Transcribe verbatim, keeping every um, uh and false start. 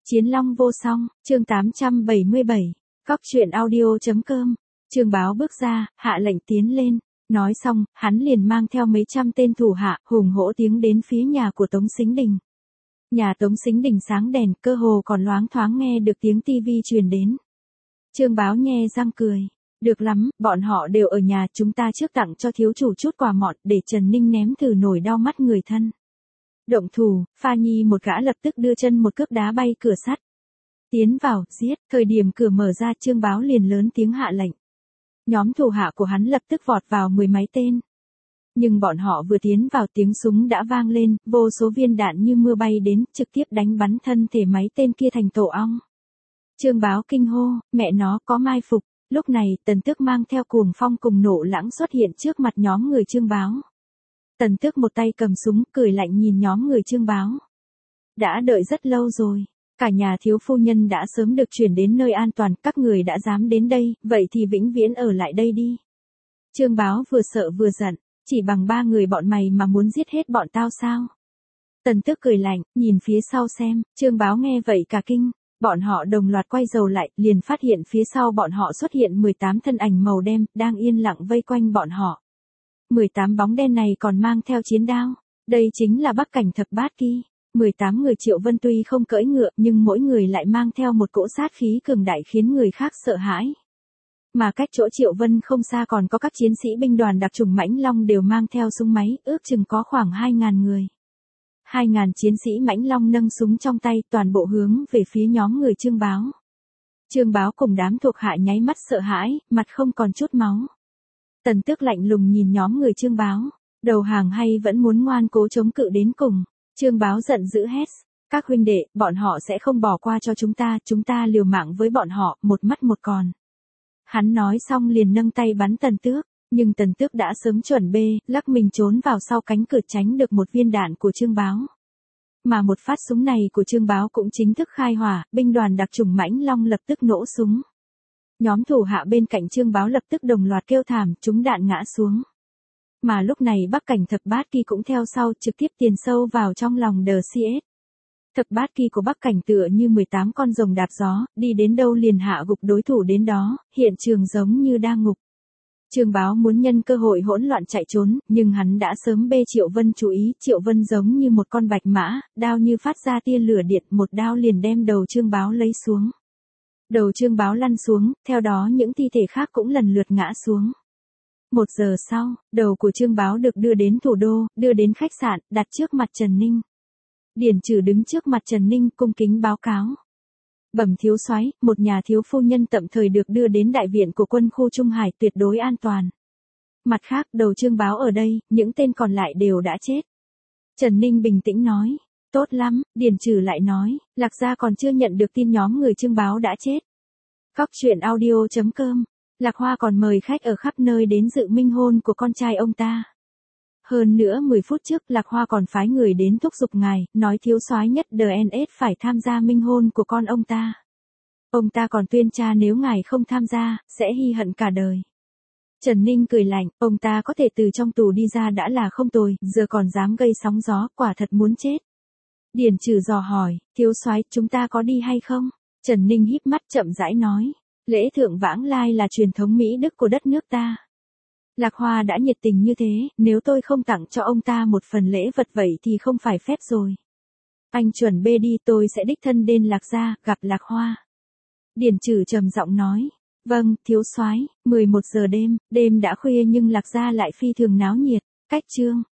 Chiến Long vô song, chương tám trăm bảy mươi bảy, Cóc truyện audio.com, Trương Báo bước ra, hạ lệnh tiến lên, nói xong, hắn liền mang theo mấy trăm tên thủ hạ, hùng hổ tiến đến phía nhà của Tống Sính Đình. Nhà Tống Sính Đình sáng đèn, cơ hồ còn loáng thoáng nghe được tiếng tivi truyền đến. Trương Báo nhe răng cười, được lắm, bọn họ đều ở nhà, chúng ta trước tặng cho thiếu chủ chút quà mọn, để Trần Ninh ném thử nổi đau mắt người thân. Động thủ, Pha Nhi một gã lập tức đưa chân một cước đá bay cửa sắt. Tiến vào, giết, thời điểm cửa mở ra Trương Báo liền lớn tiếng hạ lệnh. Nhóm thủ hạ của hắn lập tức vọt vào mười mấy tên. Nhưng bọn họ vừa tiến vào tiếng súng đã vang lên, vô số viên đạn như mưa bay đến, trực tiếp đánh bắn thân thể mấy tên kia thành tổ ong. Trương Báo kinh hô, mẹ nó có mai phục, lúc này Tần Tước mang theo cuồng phong cùng nộ lãng xuất hiện trước mặt nhóm người Trương Báo. Tần Tước một tay cầm súng, cười lạnh nhìn nhóm người Trương Báo. Đã đợi rất lâu rồi, cả nhà thiếu phu nhân đã sớm được chuyển đến nơi an toàn, các người đã dám đến đây, vậy thì vĩnh viễn ở lại đây đi. Trương Báo vừa sợ vừa giận, chỉ bằng ba người bọn mày mà muốn giết hết bọn tao sao? Tần Tước cười lạnh, nhìn phía sau xem, Trương Báo nghe vậy cả kinh, bọn họ đồng loạt quay đầu lại, liền phát hiện phía sau bọn họ xuất hiện mười tám thân ảnh màu đen, đang yên lặng vây quanh bọn họ. mười tám bóng đen này còn mang theo chiến đao, đây chính là Bắc Cảnh Thập Bát Kỳ. mười tám người Triệu Vân tuy không cưỡi ngựa nhưng mỗi người lại mang theo một cỗ sát khí cường đại khiến người khác sợ hãi. Mà cách chỗ Triệu Vân không xa còn có các chiến sĩ binh đoàn đặc chủng Mãnh Long đều mang theo súng máy, ước chừng có khoảng hai ngàn người. hai ngàn chiến sĩ Mãnh Long nâng súng trong tay toàn bộ hướng về phía nhóm người Trương Báo. Trương Báo cùng đám thuộc hạ nháy mắt sợ hãi, mặt không còn chút máu. Tần Tước lạnh lùng nhìn nhóm người Trương Báo, đầu hàng hay vẫn muốn ngoan cố chống cự đến cùng. Trương Báo giận dữ hét, các huynh đệ, bọn họ sẽ không bỏ qua cho chúng ta, chúng ta liều mạng với bọn họ, một mắt một còn. Hắn nói xong liền nâng tay bắn Tần Tước, nhưng Tần Tước đã sớm chuẩn bê, lắc mình trốn vào sau cánh cửa tránh được một viên đạn của Trương Báo. Mà một phát súng này của Trương Báo cũng chính thức khai hỏa, binh đoàn đặc chủng Mãnh Long lập tức nổ súng. Nhóm thủ hạ bên cạnh Trương Báo lập tức đồng loạt kêu thảm, chúng đạn ngã xuống. Mà lúc này Bắc Cảnh Thập Bát Kỳ cũng theo sau, trực tiếp tiền sâu vào trong lòng đờ xê ét. Thập Bát Kỳ của Bắc Cảnh tựa như mười tám con rồng đạp gió, đi đến đâu liền hạ gục đối thủ đến đó, hiện trường giống như đang ngục. Trương Báo muốn nhân cơ hội hỗn loạn chạy trốn, nhưng hắn đã sớm bê Triệu Vân chú ý, Triệu Vân giống như một con bạch mã, đao như phát ra tia lửa điện, một đao liền đem đầu Trương Báo lấy xuống. Đầu Trương Báo lăn xuống, theo đó những thi thể khác cũng lần lượt ngã xuống. Một giờ sau, đầu của Trương Báo được đưa đến thủ đô, đưa đến khách sạn, đặt trước mặt Trần Ninh. Điển Trừ đứng trước mặt Trần Ninh cung kính báo cáo. Bẩm thiếu soái, một nhà thiếu phu nhân tạm thời được đưa đến đại viện của quân khu Trung Hải tuyệt đối an toàn. Mặt khác, đầu Trương Báo ở đây, những tên còn lại đều đã chết. Trần Ninh bình tĩnh nói. Tốt lắm, Điển Trừ lại nói, Lạc Gia còn chưa nhận được tin nhóm người Trương Báo đã chết. Cóc truyện audio.com, Lạc Hoa còn mời khách ở khắp nơi đến dự minh hôn của con trai ông ta. Hơn nữa mười phút trước Lạc Hoa còn phái người đến thúc giục ngài, nói thiếu soái nhất đê en ét phải tham gia minh hôn của con ông ta. Ông ta còn tuyên tra nếu ngài không tham gia, sẽ hy hận cả đời. Trần Ninh cười lạnh, ông ta có thể từ trong tù đi ra đã là không tồi, giờ còn dám gây sóng gió, quả thật muốn chết. Điển Trừ dò hỏi, thiếu soái, chúng ta có đi hay không? Trần Ninh híp mắt chậm rãi nói, lễ thượng vãng lai là truyền thống Mỹ Đức của đất nước ta. Lạc Hoa đã nhiệt tình như thế, nếu tôi không tặng cho ông ta một phần lễ vật vậy thì không phải phép rồi. Anh chuẩn bê đi, tôi sẽ đích thân đến Lạc Gia, gặp Lạc Hoa. Điển Trừ trầm giọng nói, vâng, thiếu soái. Mười một giờ đêm, đêm đã khuya nhưng Lạc Gia lại phi thường náo nhiệt. Cách chương